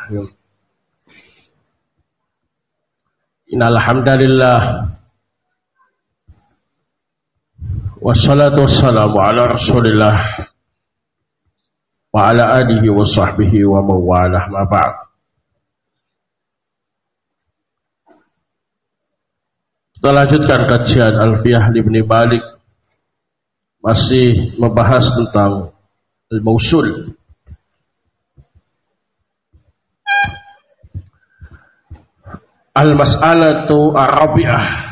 Bismillahirrahmanirrahim. Innal hamdalillah wassalatu wassalamu ala Rasulillah wa ala alihi wa sahbihi wa mawalah ma ba'd. Kita lanjutkan kajian Alfiyah Ibnu Malik, masih membahas tentang al-mausul. Al-mas'alatu ar-rabi'ah.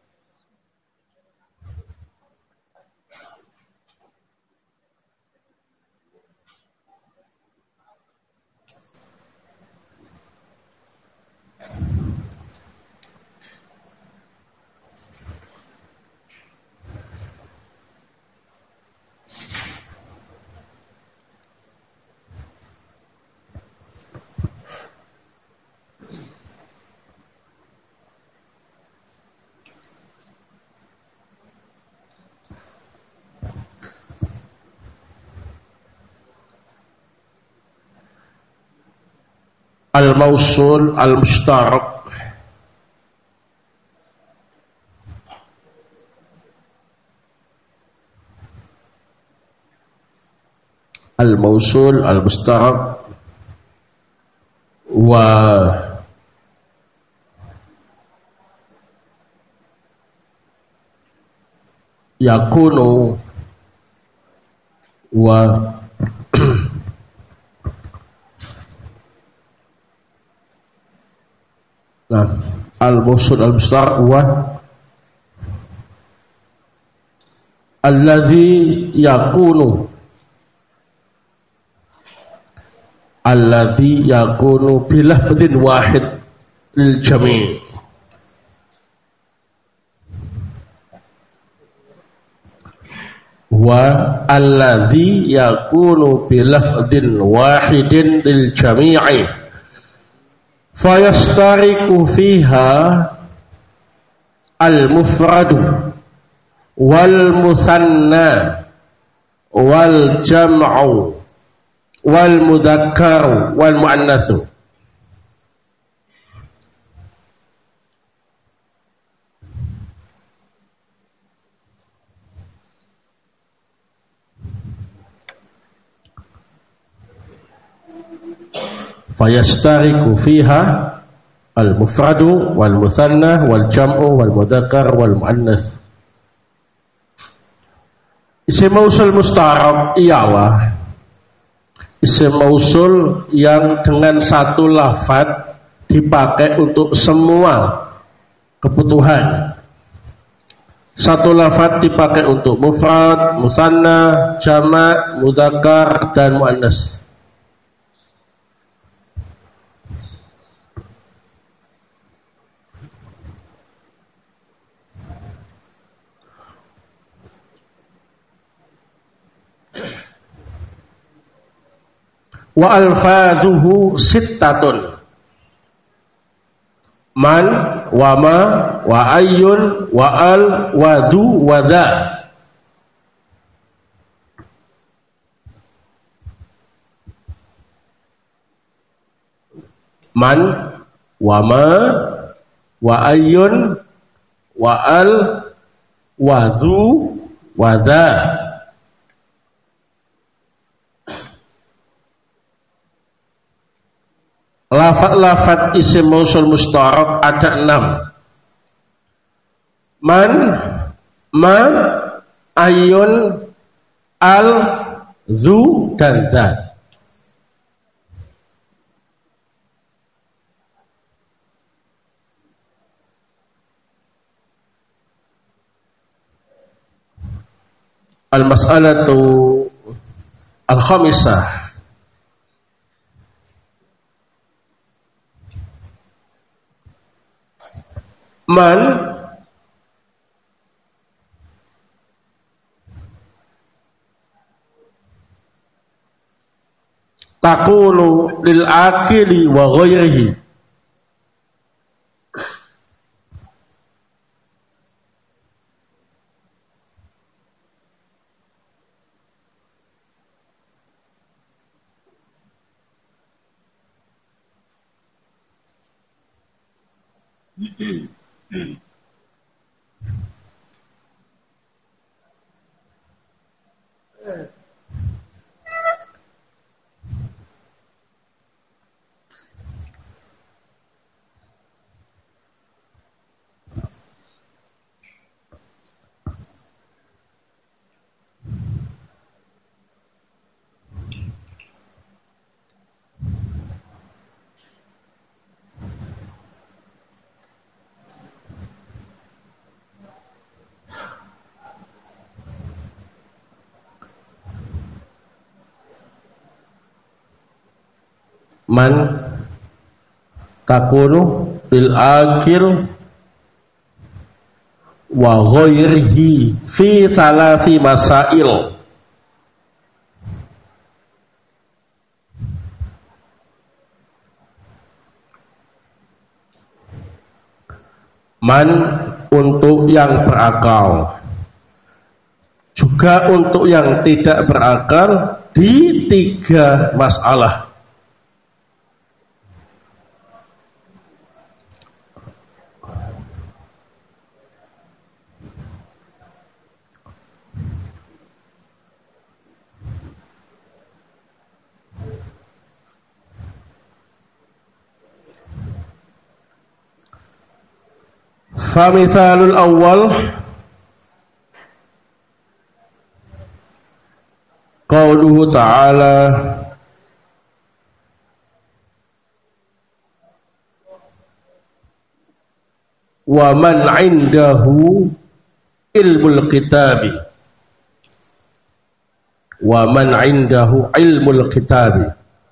Al-mausul al-mushtarak. Al-mausul al-mushtarak wa yakunu wa nah, al-mausul al-mushtarak wa alladhi yakunu bilafdhin wahid lil jami'. Wa alladhi yakunu bilafdhin wahidin lil jami'i fayastariku fiha al-mufradu wal muthanna wal jam'u wal mudzakkar wal muannats. Fayastariku fiha al-mufradu wal muthanna wal jam'u wal mudzakkar wal muannats. Isim mausul mustarak ialah isim mausul yang dengan satu lafadz dipakai untuk semua kebutuhan. Satu lafadz dipakai untuk mufrad, mutsanna, jamak, mudzakkar dan muannats. Wa alfadhuhu sittatun. Man, wa ma, wa ayyun, wa al, wa du, wa dha. Man, wa ma, wa ayyun, wa al, wa du, wa dha. Lafaz-lafaz isim mausul mustarak ada 6. Man, ma, ayun, al, zu, dan dha. Al-mas'alatu al-khamisah. Man taqulu lil akili wa ghairihi. Man takunu bil akil wa ghairihi fi thalathi masail. Man untuk yang berakal, juga untuk yang tidak berakal di 3 masalah. Famithalul awal qauluhu ta'ala wa man 'indahu ilmul kitabi wa man 'indahu ilmul kitabi.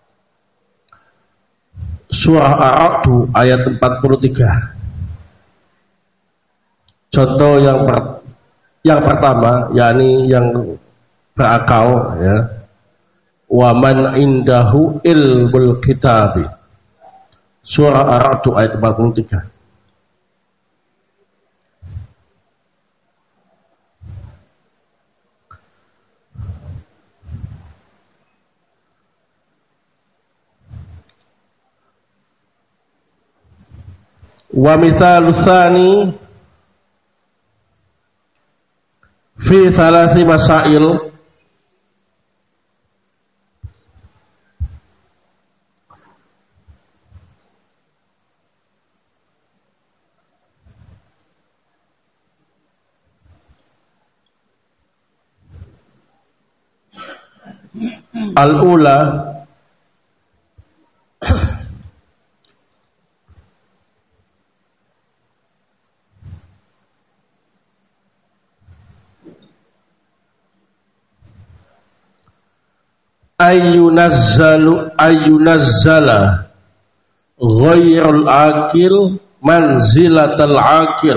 Surah Ar-Ra'd ayat 43. Contoh yang pertama, yakni yang berakal, ya. Wa man indahu ilmul kitabi. Surah Ar-Ra'd ayat 43. Wa mithalus tsani fi thalathi masail al-ula ayyunazzala ghairul akil manzilatal akil.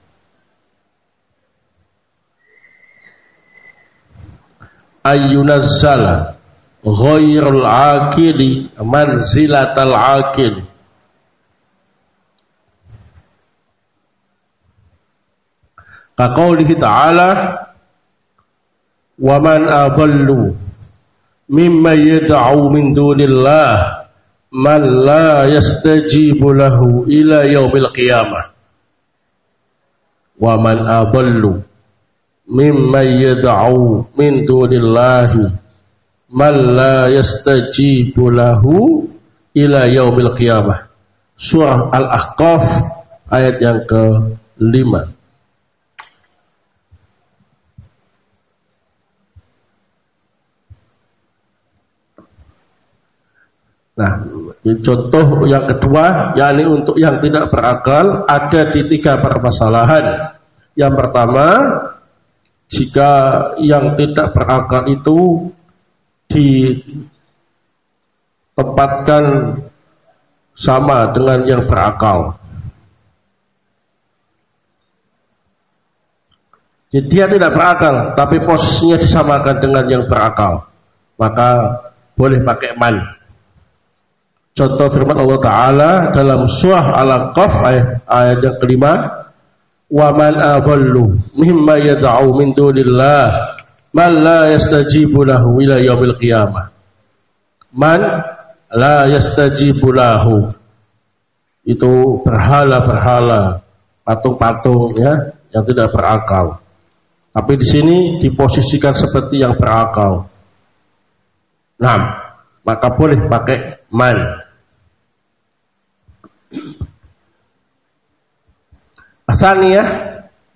Ayyunazzala ghairul akili manzilatal akil. Kaqaulihi ta'ala wa man adallu mimma yad'u min dunillah man la yastajibu lahu ila yaumil qiyamah. Wa man adallu mimma yad'u min dunillahi man la yastajibu lahu ila yaumil qiyamah. Surah Al-Ahqaf ayat yang ke-5. Nah, contoh yang kedua, yakni untuk yang tidak berakal ada di 3 permasalahan. Yang pertama, jika yang tidak berakal itu ditempatkan sama dengan yang berakal. Jadi dia tidak berakal, tapi posisinya disamakan dengan yang berakal, maka boleh pakai man. Contoh firman Allah Ta'ala dalam surah Al-Qaf ayat yang ke-5, wa man adallu mimma yad'u min dunillah man la yastajibu lahu ila yaumil qiyamah. Man la yastajibu lahu, itu berhala-berhala, patung-patung ya, yang tidak berakal. Tapi di sini diposisikan seperti yang berakal. Nah, maka boleh pakai man. Asaniyah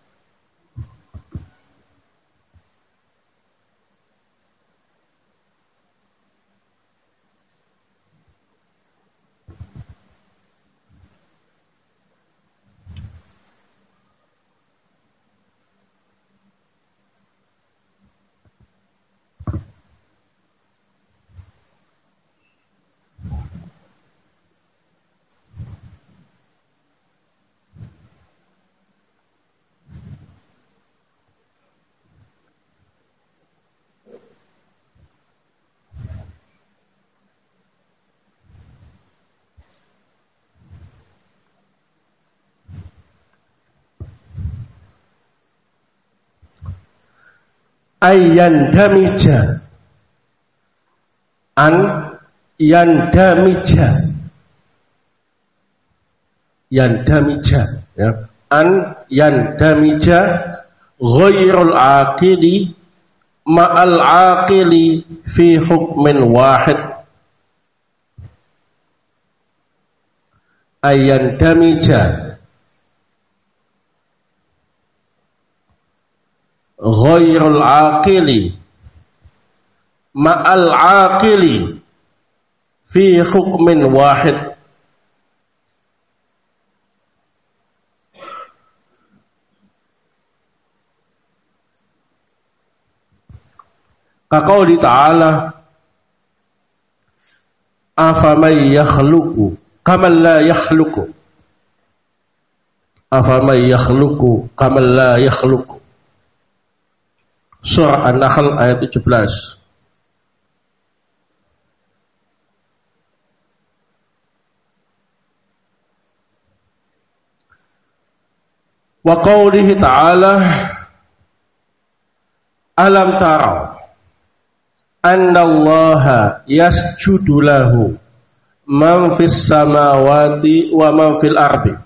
yandamija, an yandamija, yandamija ya, an yandamija ghairul aqili ma'al aqili fi hukmin wahid. Yandamija ghairul aqili ma'al aqili fi hukmin wahid. Kaqauli ta'ala afaman yakhluqu kaman la yakhluqu, afaman yakhluqu kaman la yakhluqu. Surah An-Nahl ayat 17. Wa qawlihi ta'ala alam tara anna allaha yasjudu lahu man fis samawati wa man fil ardi.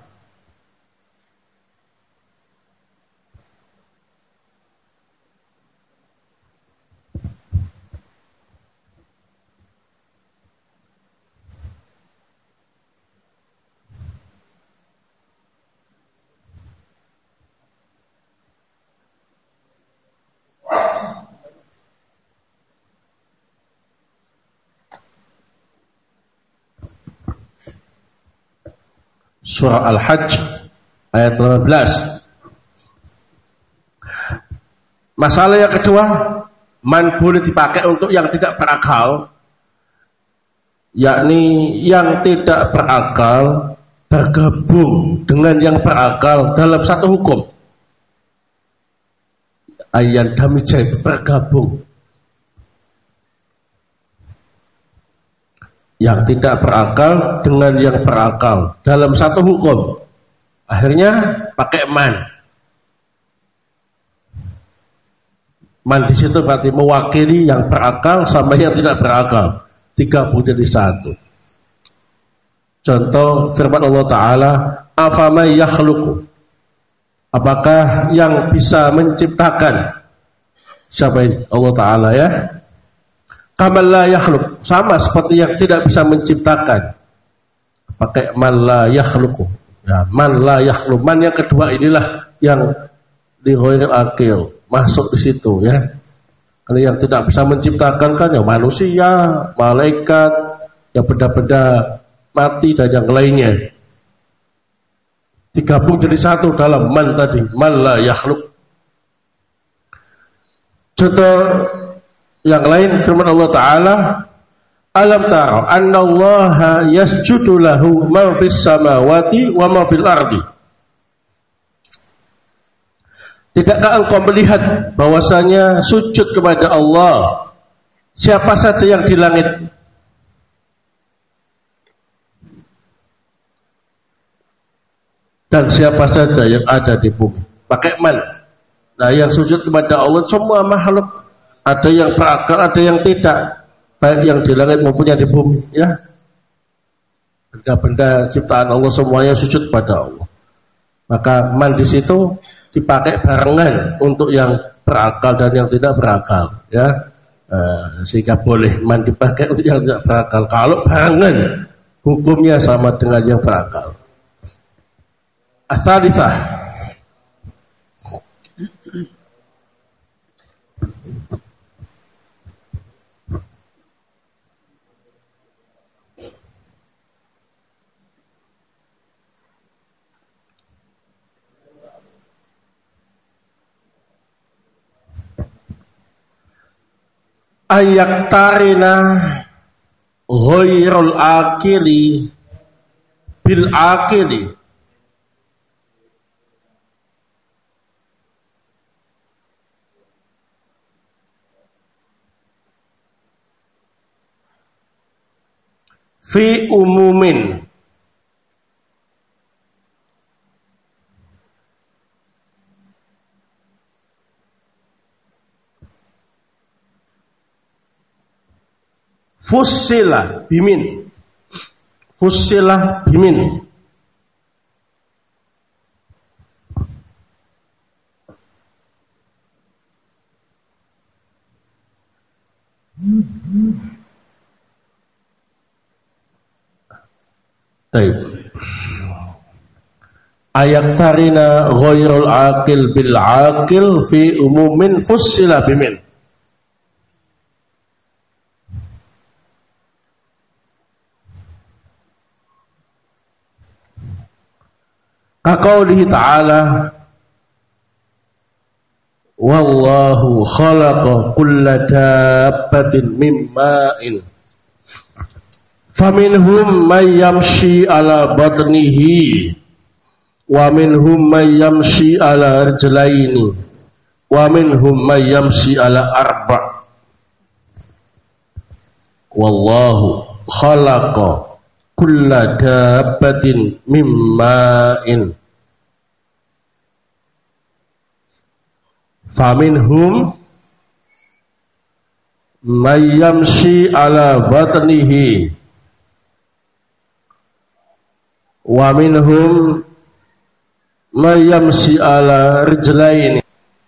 Surah Al-Hajj ayat 18. Masalah yang kedua, man boleh dipakai untuk yang tidak berakal, yakni yang tidak berakal bergabung dengan yang berakal dalam satu hukum. Ayat damijah itu bergabung. Yang tidak berakal dengan yang berakal dalam satu hukum, akhirnya pakai man. Man di situ berarti mewakili yang berakal sama yang tidak berakal, digabung jadi satu. Contoh firman Allah Ta'ala, afaman yakhluqu, apakah yang bisa menciptakan? Siapa ini? Allah Ta'ala ya. Kamal la yakhluq, sama seperti yang tidak bisa menciptakan, pakai man la yakhluqu ya, man la yakhluq. Man yang kedua inilah yang di ghairil aqil masuk di situ ya. Kalau yang tidak bisa menciptakan kan ya manusia, malaikat, ya benda-benda mati dan yang lainnya, digabung jadi satu dalam man tadi, man la yakhluq. Contoh yang lain firman Allah Ta'ala, alam tara anna allaha yasjudu lahu ma fis samawati wa ma fil ardi. Tidakkah engkau melihat bahwasanya sujud kepada Allah siapa saja yang di langit dan siapa saja yang ada di bumi? Pakai man. Nah, yang sujud kepada Allah semua makhluk, ada yang berakal, ada yang tidak, baik yang di langit maupun yang di bumi ya. Benda-benda ciptaan Allah semuanya sujud pada Allah. Maka man di situ dipakai barengan untuk yang berakal dan yang tidak berakal, ya. Sehingga boleh man dipakai untuk yang tidak berakal. Kalau barengan, hukumnya sama dengan yang berakal. Ats-tsalitsah, ayaktarina ghairul akili bil akili fi umumin fussilah bimin Taib. Ayaktarina ghairul aqil bil aqil fi umumin fussila bimin. Kaqaulihi ta'ala wallahu khalaqa kulla dabbatin mim ma'in faminhum may yamshi ala batnihi wa minhum may yamshi ala rijlaini wa minhum may yamshi ala arba' wallahu khalaqa kulla dabbatin mim ma'in faminhum may yamshi ala batnihi wa minhum may yamshi ala rijlaini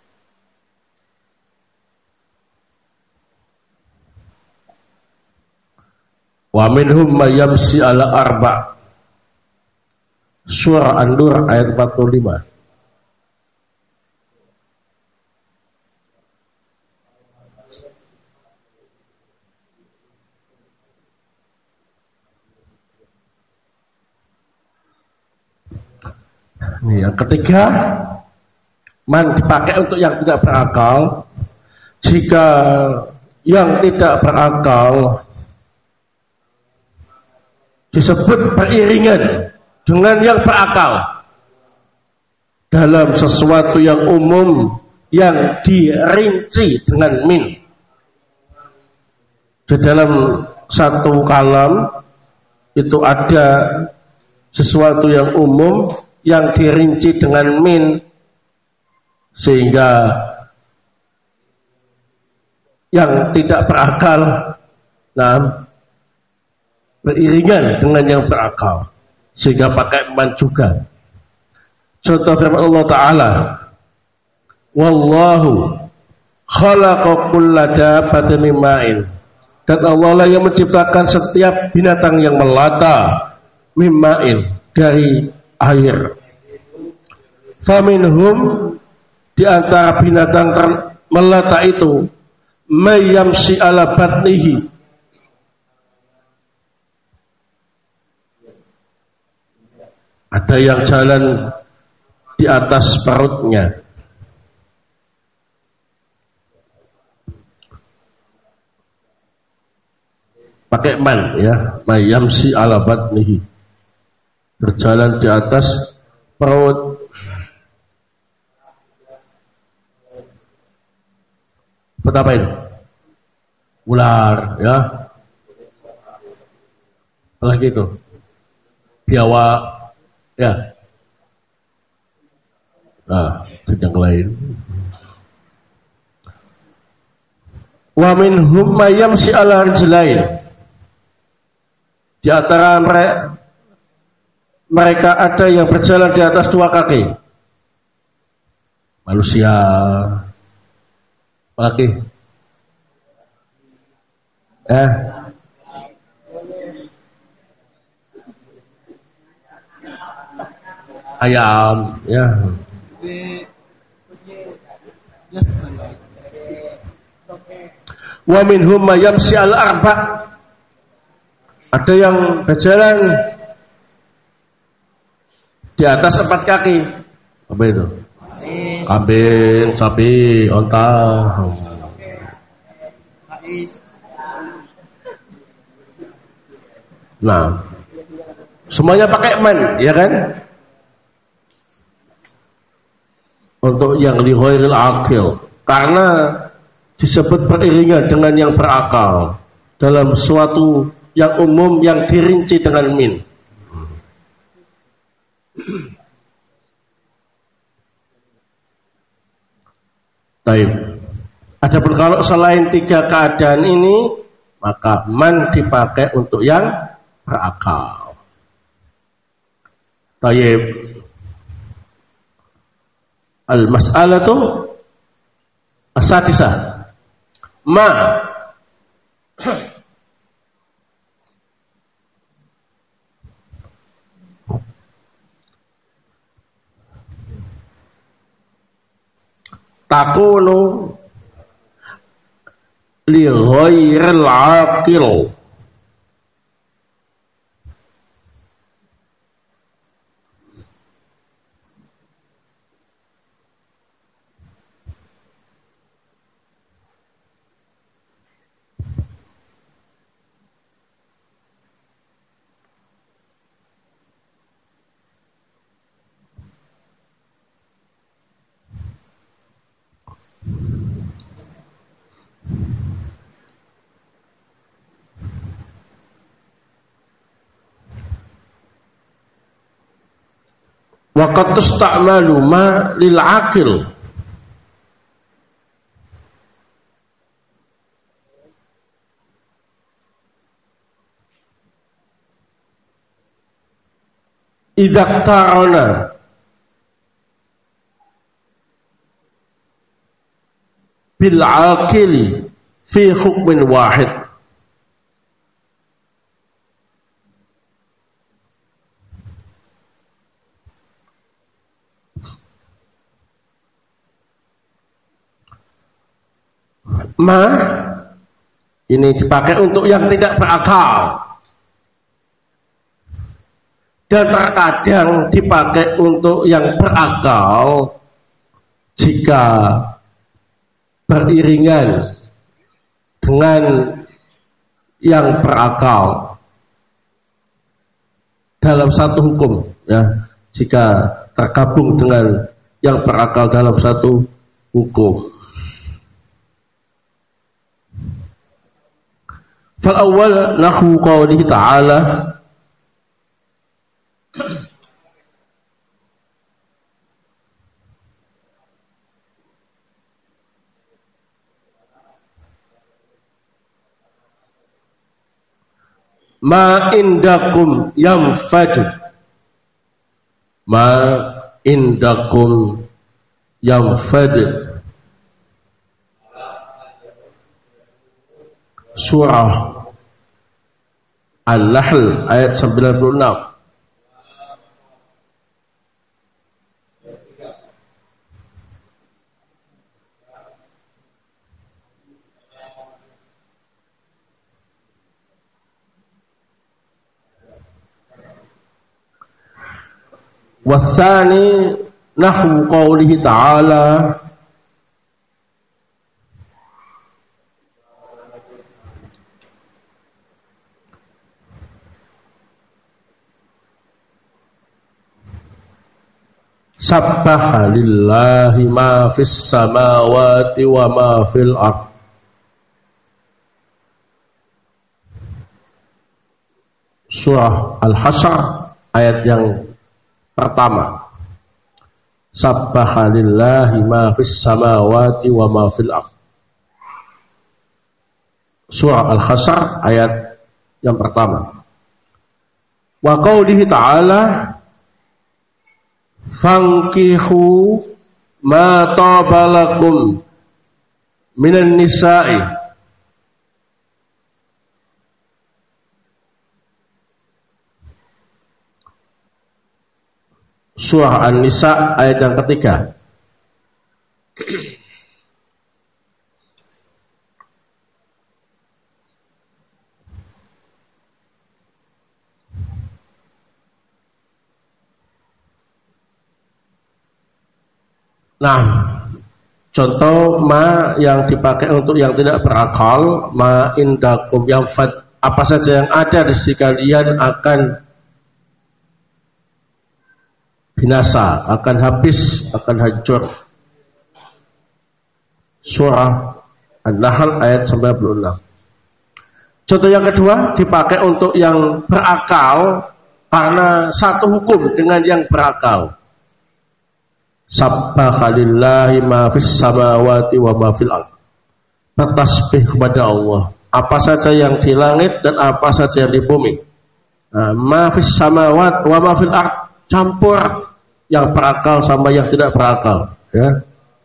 wa minhum may yamshi ala arba'. Surah An-Nur ayat 45. Yang ketiga, man dipakai untuk yang tidak berakal. Jika yang tidak berakal disebut beriringan dengan yang berakal dalam sesuatu yang umum yang dirinci dengan min. Di dalam satu kalam itu ada sesuatu yang umum yang dirinci dengan min, sehingga yang tidak berakal beriringan dengan yang berakal, sehingga pakai man juga. Contoh firman Allah Ta'ala wallahu khalaqa kulla dabbatin mim ma'in, dan Allah lah yang menciptakan setiap binatang yang melata mim ma'in, dari air. Faminhum, di antara binatang melata itu, may yamshi ala batnihi, ada yang jalan di atas perutnya. Pakai man, ya, may yamshi ala batnihi, berjalan di atas perut. Betapa ini? Ular, ya. Apalagi itu? Biawak, ya. Nah, yang lain. Wa minhum may yamshi ala rijlain. Di antara mereka ada yang berjalan di atas dua kaki. Manusia. Apalagi? Ayam, ya. Wa minhum may yamshi al-arba'. Ada yang berjalan di atas 4 kaki. Apa itu? Kambing, sapi, onta. Nah, semuanya pakai man, ya kan? Untuk yang li ghairil aqil, karena disebut beriringan dengan yang berakal dalam suatu yang umum yang dirinci dengan min. Baik. Adapun kalau selain 3 keadaan ini, maka man dipakai untuk yang berakal. Baik. Al-mas'alatu as-sadisah. Ma takunu li ghairil aqil. Wa qad tusta'malu ma lil aqil. Idza ta'ana bil aqili fi hukmin wahid. Ma ini dipakai untuk yang tidak berakal, dan terkadang dipakai untuk yang berakal jika beriringan dengan yang berakal dalam satu hukum, ya, jika tergabung dengan yang berakal dalam satu hukum. Fal awwal nahwu qawlihi ta'ala ma indakum yanfadu. Ma indakum yanfadu. Surah An-Nahl ayat 96. Wathani nahwu qawlihi ta'ala sabbaha lillahi ma fis samawati wa ma fil ardh. Surah Al-Hasyr ayat yang pertama. Sabbaha lillahi ma fis samawati wa ma fil ardh. Surah Al-Hasyr ayat yang pertama. Wa qawlihi ta'ala Fankihu ma tabalakum minan nisa'i. Surah An-Nisa ayat yang ketiga. Nah, contoh ma yang dipakai untuk yang tidak berakal, ma indakum yang apa saja yang ada di sisi kalian akan binasa, akan habis, akan hancur. Surah An-Nahl ayat 96. Contoh yang kedua dipakai untuk yang berakal karena satu hukum dengan yang berakal. Sabbaha lillahi ma fis samawati wa ma fil ardh. Bertasbih kepada Allah, apa saja yang di langit dan apa saja yang di bumi. Ma fis samawati wa ma fil ardh, campur yang berakal sama yang tidak berakal, ya.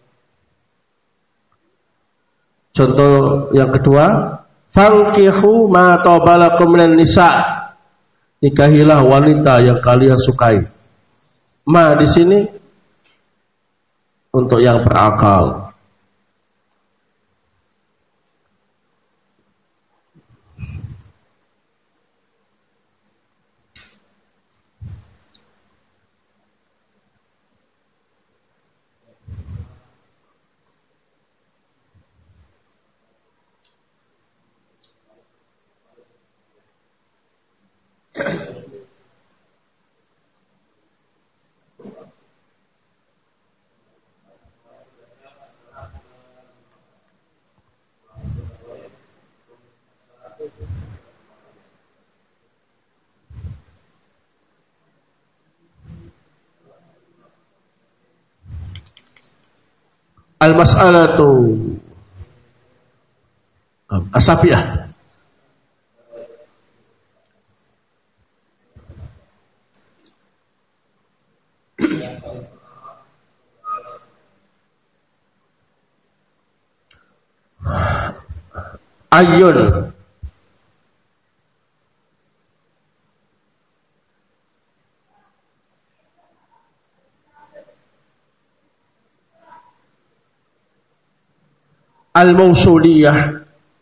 Contoh yang kedua, fankihu ma tabalakum minan nisa. Nikahilah wanita yang kalian sukai. Ma di sini untuk yang berakal. Al-mas'alatu as-sabi'ah. Ayun al-mausuliyah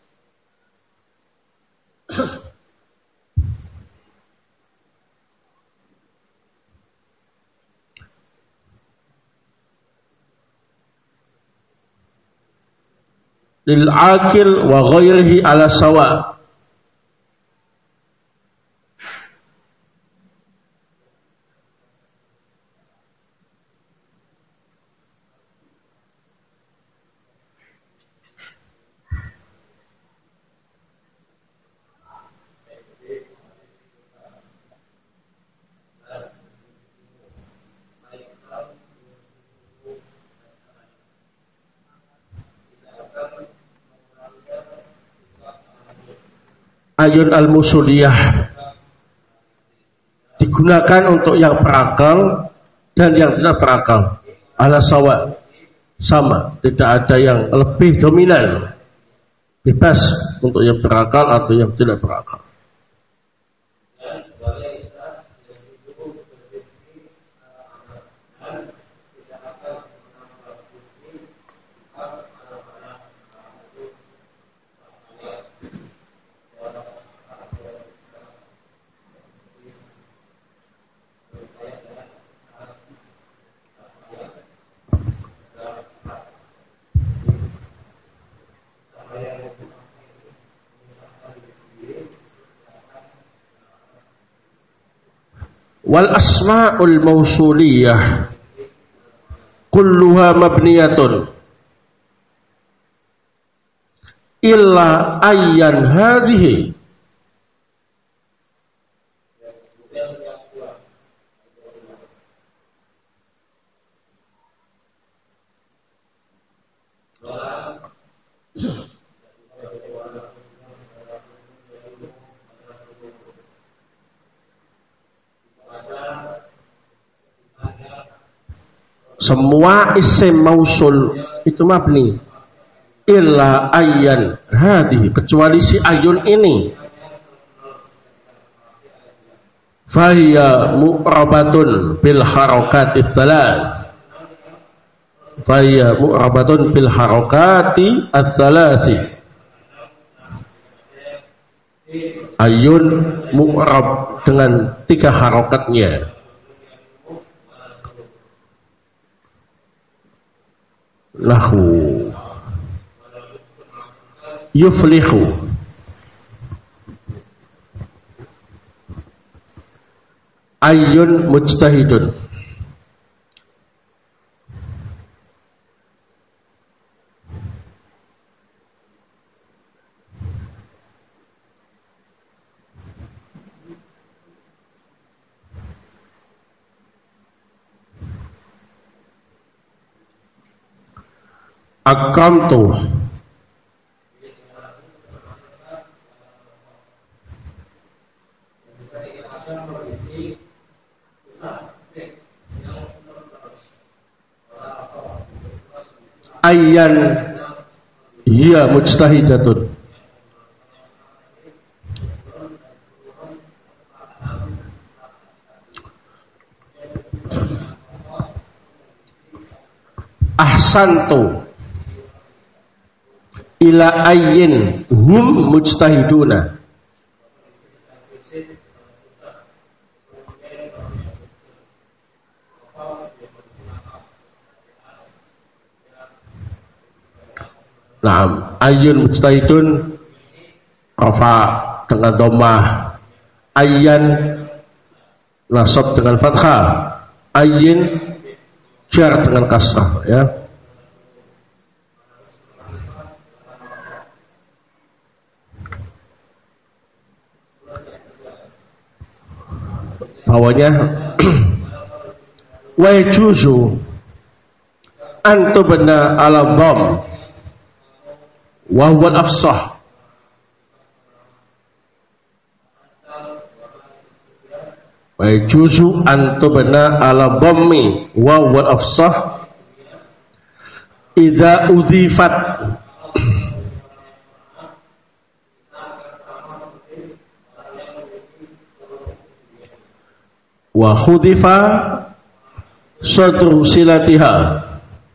lil akil wa ghairihi ala sawa. Ayun al-musuliyah digunakan untuk yang berakal dan yang tidak berakal. Ala sawa, sama, tidak ada yang lebih dominan. Bebas untuk yang berakal atau yang tidak berakal. Wal asma'ul mausuliyah kulluha mabniyatun illa ayyan hadhihi. semua isim mausul itu mabni illa ayyan hadhihi, kecuali si ayun ini, fahiya mu'rabatun bil harakati thalath, fahiya mu'rabatun bil harakati ats-tsalathi. Ayun mu'rab dengan 3 harokatnya. Lahu yuflihu, ayun mujtahidun, aqamtu ayyan hiya mujtahidatun, ahsantu ila ayyin hum mujtahiduna, Naam, ayyun mujtahidun rafa dengan dhammah, ayyan nasab dengan fathah, ayyin jar dengan kasrah, ya. Bawahnya wa yajuzu an tubna ala dhamm wa huwa al-afsah, wa yajuzu an tubna ala dhammi wa huwa al-afsah idza udhifat wa khudifa sadru silatiha,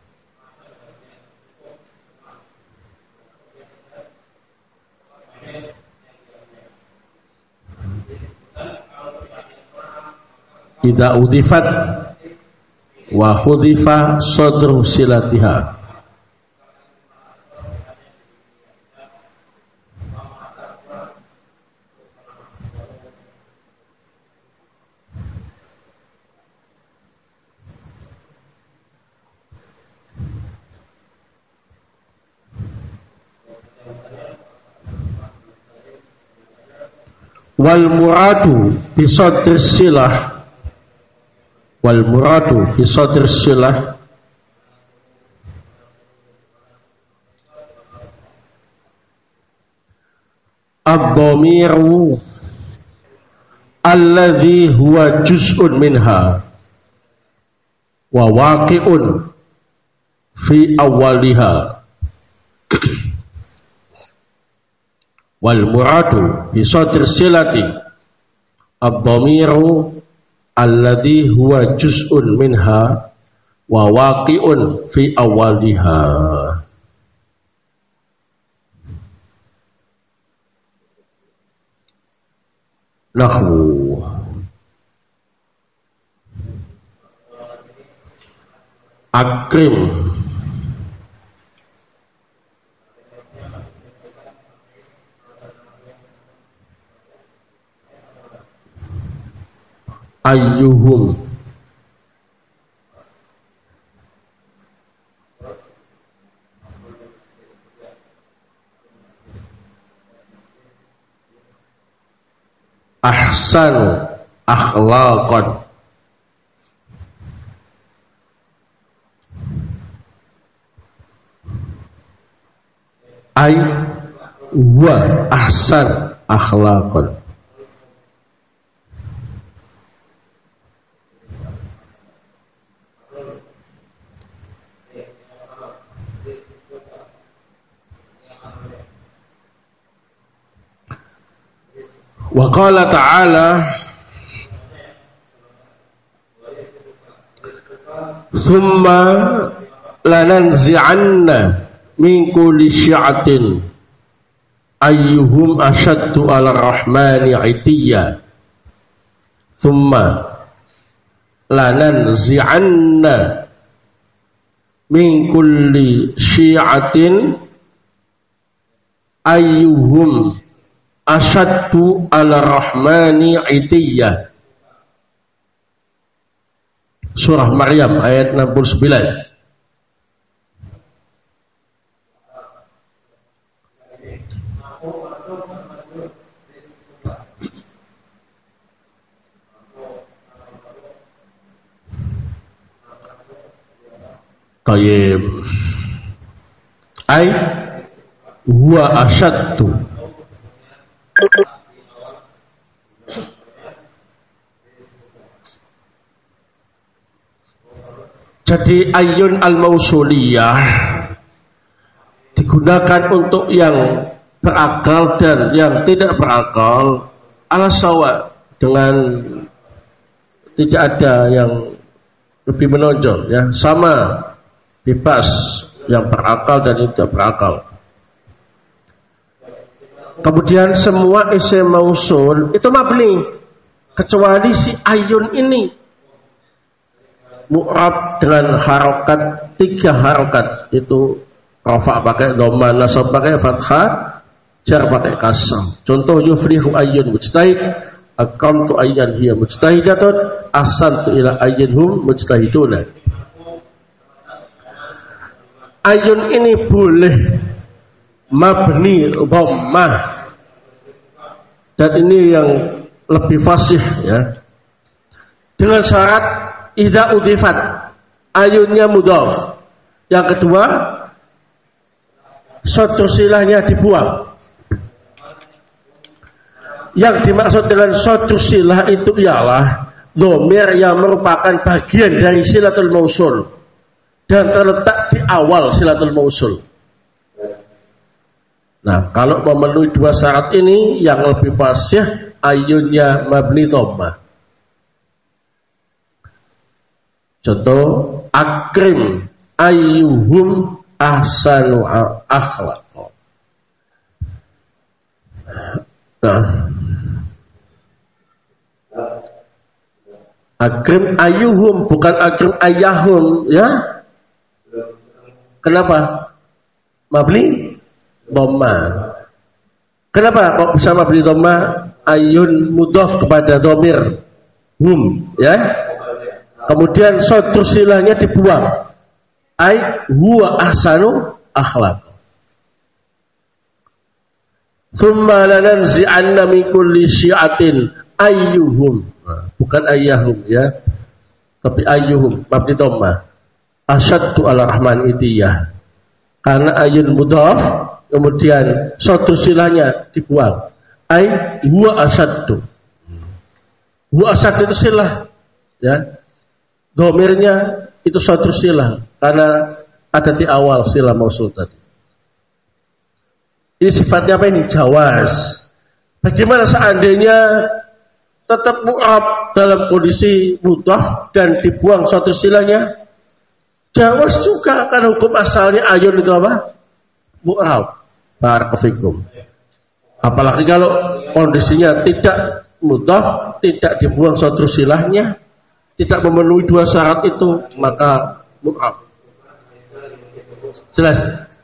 idza udhifat wa khudifa sadru silatiha. Wal muradu bi sadri silah, wal muradu bi sadri silah ad-dhamiru alladhi huwa juz'un minha wa waqi'un fi awwaliha. Wal muradu bi sadri silati ad-dhamiru alladhi huwa juz'un minha wa waqi'un fi awwaliha. Nahwu akrim ayyuhum ahsanu akhlaqan ay wa ahsan akhlaqan. Wa qala ta'ala thumma lananzi'anna min kulli syi'atin ayyuhum ashaddu 'ala rahmani 'itiyya thumma lananzi'anna min kulli syi'atin ayyuhum ashaddu 'ala rahmani 'itiyya. Surah Maryam ayat 69. Tayyib. Ay huwa asyaddu. Jadi ayun al-mausuliyah digunakan untuk yang berakal dan yang tidak berakal ala sawa, dengan tidak ada yang lebih menonjol, ya, sama, bebas yang berakal dan tidak berakal. Kemudian semua isim mausul itu mabni kecuali si ayun ini, mu'rab dengan harokat, 3 harokat, itu rafa pakai dhamma, nasab pakai fathah, jar pakai kasam. Contoh yuflihu ayun mujtahid, aqamtu ayyan hiya mujtahidatun, asantu ila ayyinhum mujtahiduna. Ayun ini boleh mabni dhammah, dan ini yang lebih fasih, ya, dengan syarat idza udhifat, ayunnya mudhaf. Yang kedua, satu silahnya dibuang. Yang dimaksud dengan satu silah itu ialah dhamir yang merupakan bagian dari silatul mausul dan terletak di awal silatul mausul. Nah, kalau memenuhi 2 syarat ini, yang lebih fasih ayunnya mabni dhammah. Contoh, akrim ayyuhum ahsanu akhlaq. Nah, akrim ayyuhum, bukan akrim ayyahum, ya. Kenapa? Mabni dhammah. Kenapa kok bisa mabni dhammah? Ayun mudhaf kepada dhamir hum, ya. Kemudian satu silahnya dibuang. Ai huwa ahsanu akhlaq. Tsumma lananzi'anna min kulli syi'atin ayyuhum. Bukan ayyahum, ya. Tapi ayyuhum mabni dhammah. Asyaddu 'ala rahman itiyah. Karena ayun mudhaf, kemudian satu silahnya dibuang. Ai huwa asyaddu. Huwa asyaddu itu silah, ya. Dhamirnya itu suatu silah karena ada di awal silah mausul tadi. Ini sifatnya apa ini? Jawaz. Bagaimana seandainya tetap mu'rab dalam kondisi mudhaf dan dibuang suatu silahnya? Jawaz juga, karena hukum asalnya ayun itu apa? Mu'rab. Barakallahu. Apalagi kalau kondisinya tidak mudhaf, tidak dibuang suatu silahnya, tidak memenuhi 2 syarat itu, maka mu'rab. Jelas?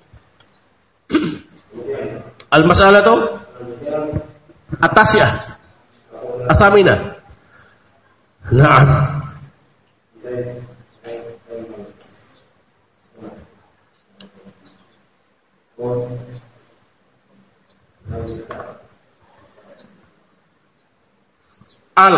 Al-masalah itu atas, ya, athamina. Naam. Al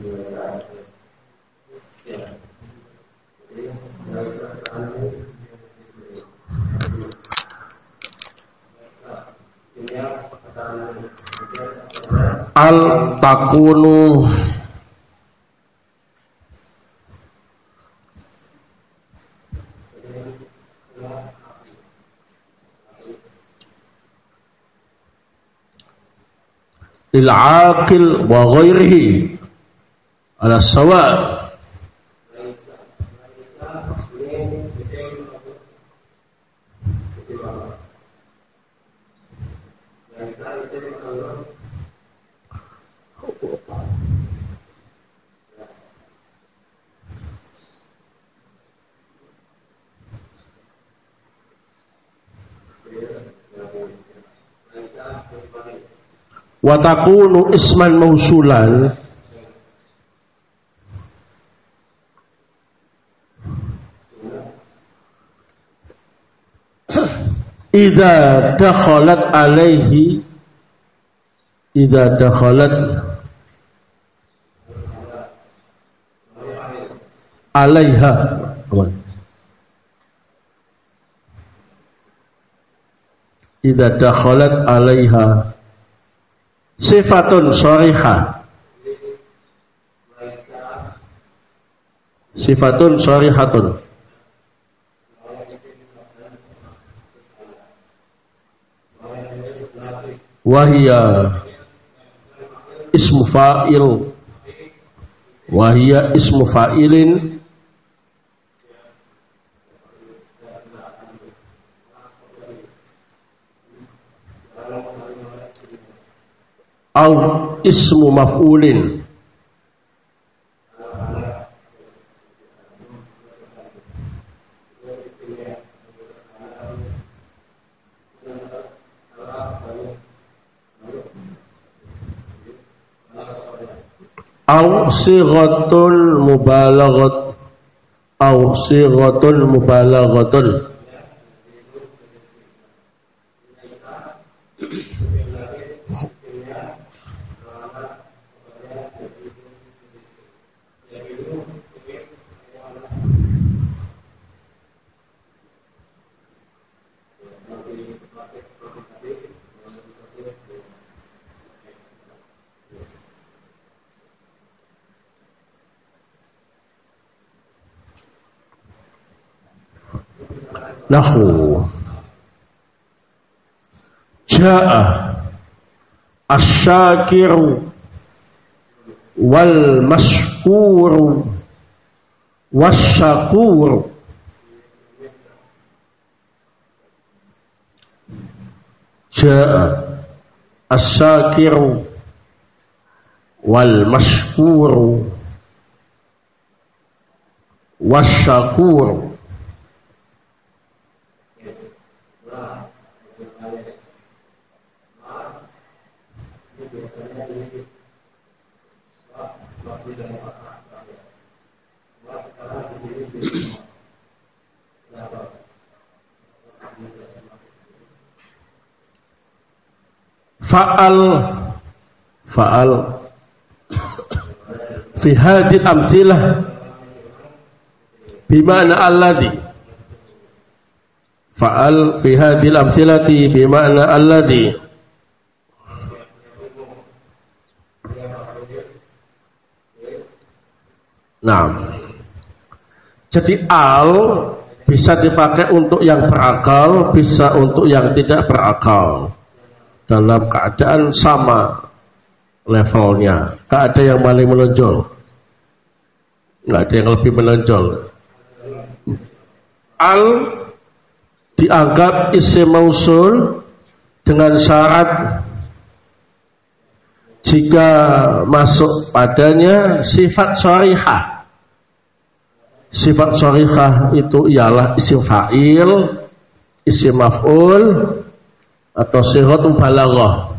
Al takunu lil aqil wa ghairihi ala sawa. Wa takunu isman mausulan idza dakhalat alaihi idza dakhalat alaiha idza dakhalat alaiha sifatun sharihah, sifatun sharihatun wahia ismu fa'il wahia ismu fa'ilin au ismu maf'ulin au sighatul mubalaghat au sighatul mubalaghatul Nahu Ja'a asyakiru wal mashkuru wasyakuru. Ja'a asyakiru wal mashkuru wasyakuru. Fa'al fi hadhihi al-amthilah bima'na alladhi. Fa'al fi hadhihi al-amthilati bima'na alladhi. Nah, jadi al bisa dipakai untuk yang berakal, bisa untuk yang tidak berakal. Dalam keadaan sama levelnya, nggak ada yang paling menonjol, nggak ada yang lebih menonjol. Al dianggap isim mausul dengan syarat jika masuk padanya sifat sharihah. Sifat sharihah itu ialah isim fa'il, isim maf'ul, atau sighatul balaghah.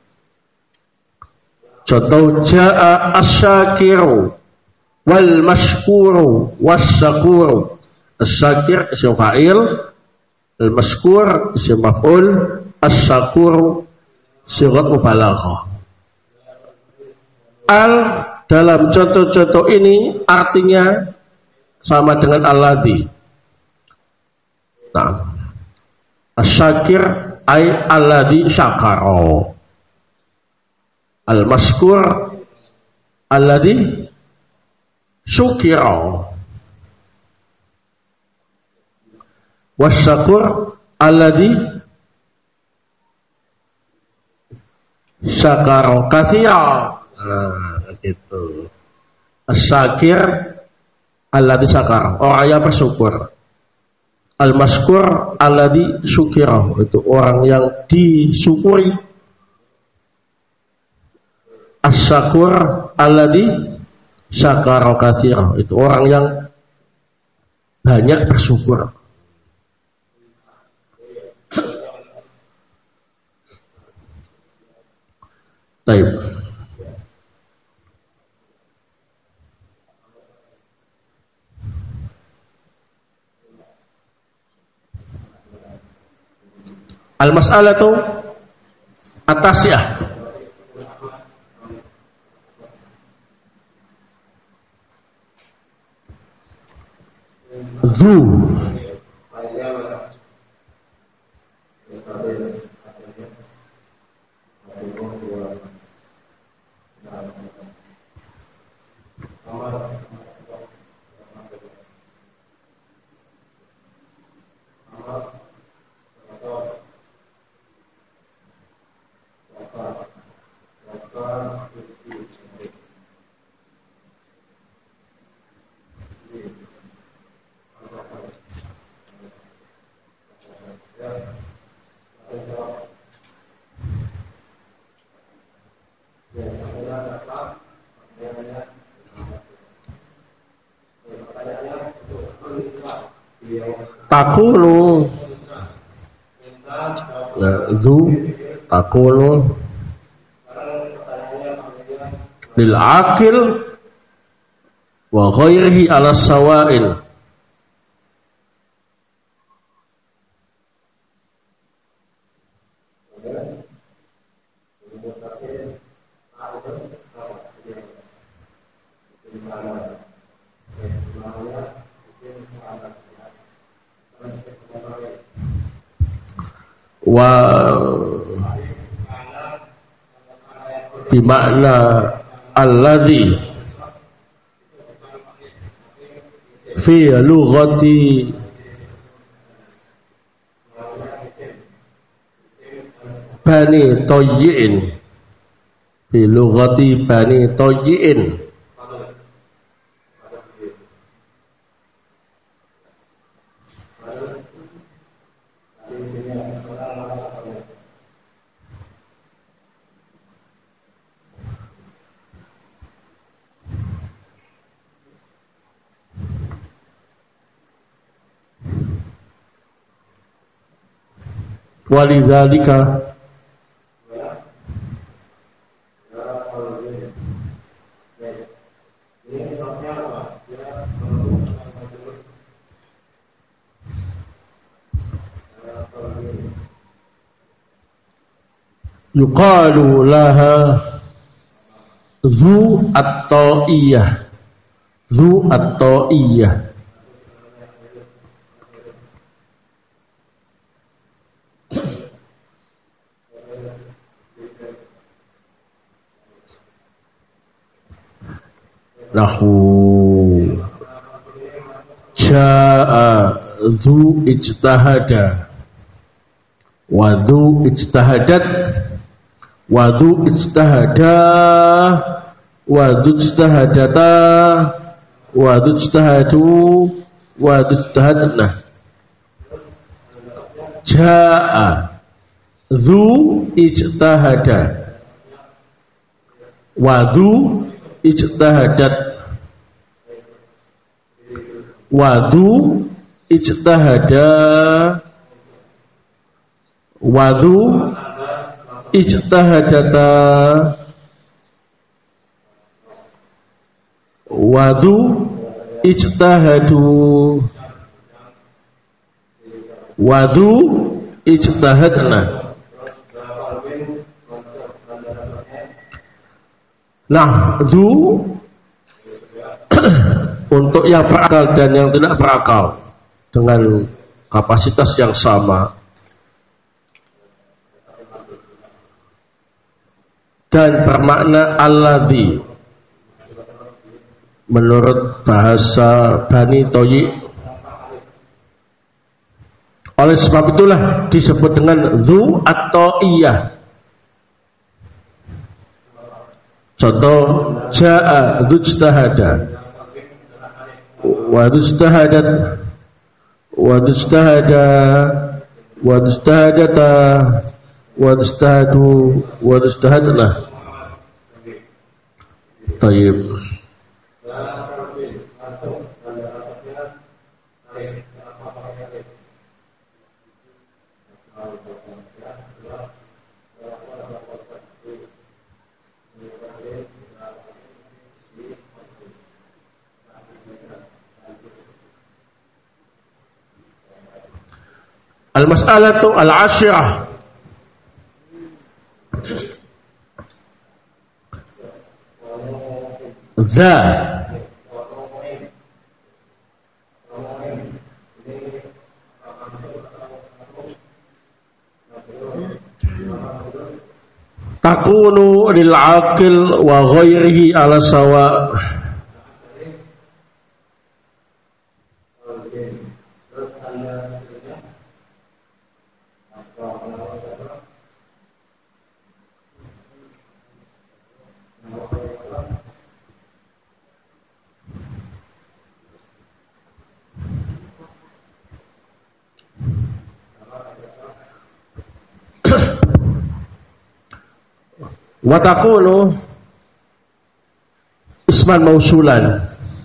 Contoh ja'a asyakiru wal mashkuru wasyakuru. Asyakir isim fa'il, al mashkur isim maf'ul, asyakuru sighatul balaghah. Al dalam contoh-contoh ini artinya sama dengan alladzi. Nah, asyakir ay alladzi syakara. Al-maskur alladzi syukira. Wasyakur alladzi syakara katsira. Nah, gitu. Asyakir alladzi syakara, orang yang bersyukur. Al-maskur alladzi syukira, itu orang yang disyukuri. Asyakur alladzi syakara katsira, itu orang yang banyak bersyukur. Baik. Al-mas'alatu at-tasi'ah. Zu takulu zu takulu lil akil wa ghairihi ala sawa'il. Wa bimakna alladzi fi lughati Bani Toyyin, fi lughati Bani Toyyin. Walidzalika yuqalu laha zu at-ta'iyah, zu at-ta'iyah. Lahu jaa zu ijtahada wa zu ijtahadat wa zu ijtahada wa zu ijtahadata wa zu ijtahadu wa zu ijtahadna. Jaa zu ijtahada wa zu ijtahadat wadu ijtahada wadu ijtahadata wadu ijtahadu wadu ijtahadna. Nah, dzu untuk yang berakal dan yang tidak berakal dengan kapasitas yang sama. Dan bermakna alladzi menurut bahasa Bani Toyi. Oleh sebab itulah disebut dengan dzu atau iya. Contoh jaa dzujtahada wa dzujtahadat wa dzujtahada wa dzujtahadata wa dzujtahadu wa dzujtahadna. Tayyib. Al-mas'alatu al-'ashirah. Dza takunu lil 'aqil wa ghairihi ala sawa. Wa takunu isman mausulan.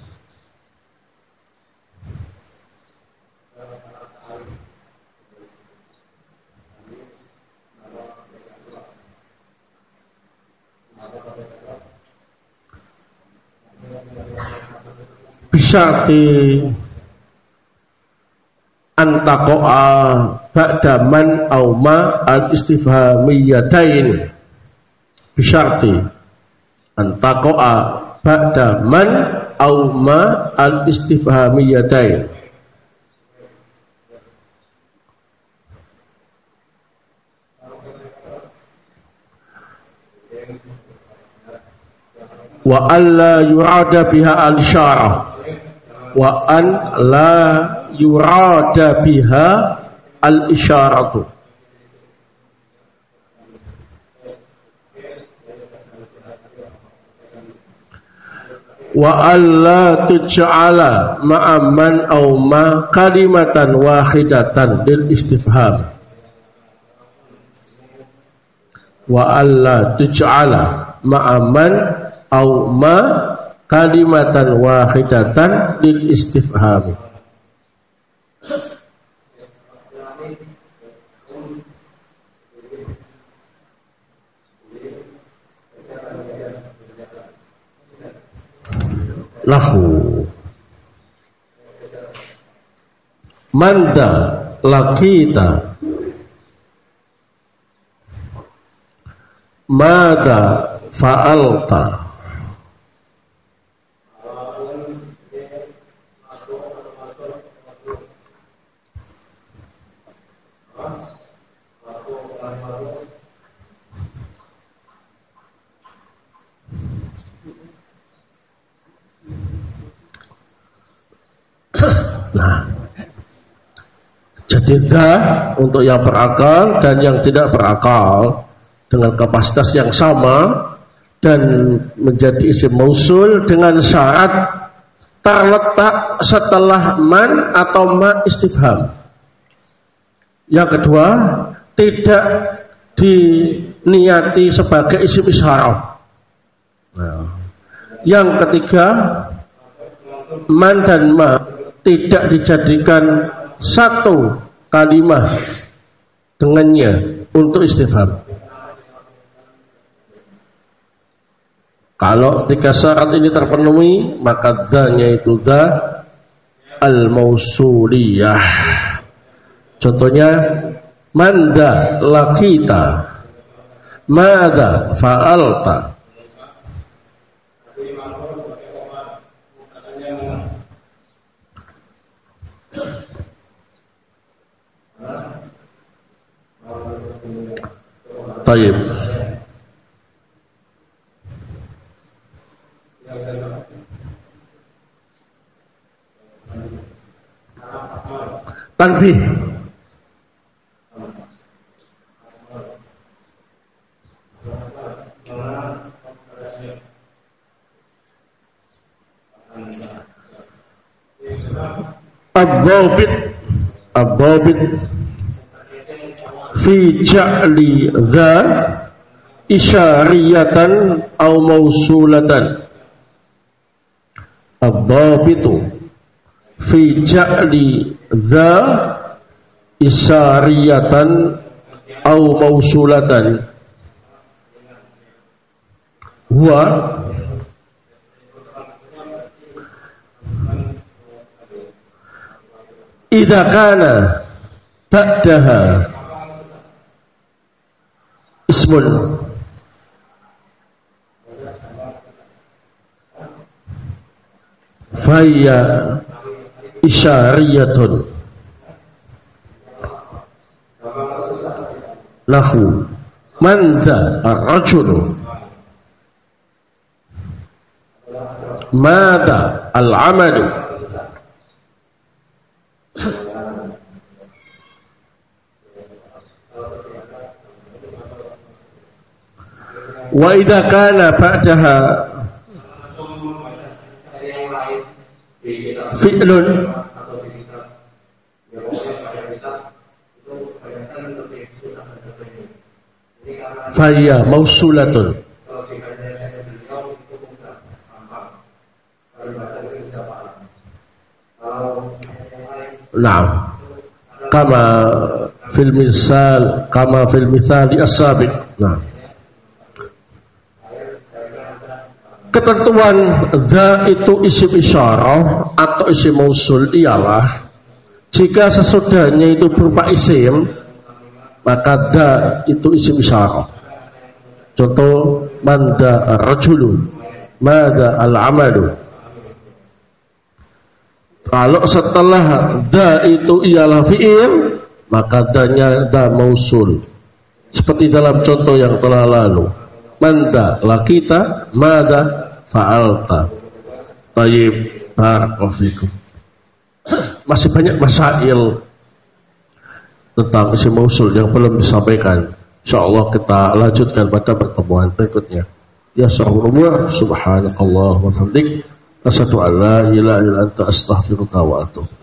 Bisyati antaqa'a ba'da man aw ma al-istifhamiyatain. Bisyarti antaqa'a ba'da man aw ma al-istifhamiyatain. Wa alla yurada biha al-isyarah wa an la yurada biha al-isyaratu. Wa alla tuj'ala ma'amman aw ma kalimatan wahidatan lil istifham. Wa alla tuj'ala ma'amman aw ma kalimatan wahidatan lil istifham. Lahu manda lakita mada fa'alta. Nah, jadi untuk yang berakal dan yang tidak berakal dengan kapasitas yang sama dan menjadi isim mausul dengan syarat terletak setelah man atau ma istifham. Yang kedua, tidak diniati sebagai isim isyarah. Nah, yang ketiga, man dan ma tidak dijadikan satu kalimat dengannya untuk istifham. Kalau tiga syarat ini terpenuhi, maka dzanya itu dza al-mausuliyah. Contohnya, manda lakita, madza fa'alta. Tayyib. Tanbih. Ad-dhabit fi ja'li dha isyariyatan aw mausulatan. Ad-dhabitu fi ja'li dha isyariyatan aw mausulatan huwa idza kana ba'daha ismun faya isyariyatun lahu man dha ar-rajulu mada al-amalu wa idza kana ba'daha fi'lun faya mausulatun. Naam, kama fil mithal as-sabiq. Nah, ketentuan dha itu isim isyarah atau isim mausul ialah jika sesudahnya itu berupa isim, maka dha itu isim isyarah. Contoh, manda ar-rajulu, mada al-amalu. Kalau setelah dha itu ialah fi'il, maka dha-nya dha mausul. Seperti dalam contoh yang telah lalu. Manda lakita, mada fa'alta. Tayyib, barakallahu fikum. Masih banyak masail tentang isim mausul yang belum disampaikan. Insyaallah kita lanjutkan pada pertemuan berikutnya. Ya subhanallah wa bihamdik, asyhadu an la ilaha illa anta astaghfiruka wa atubu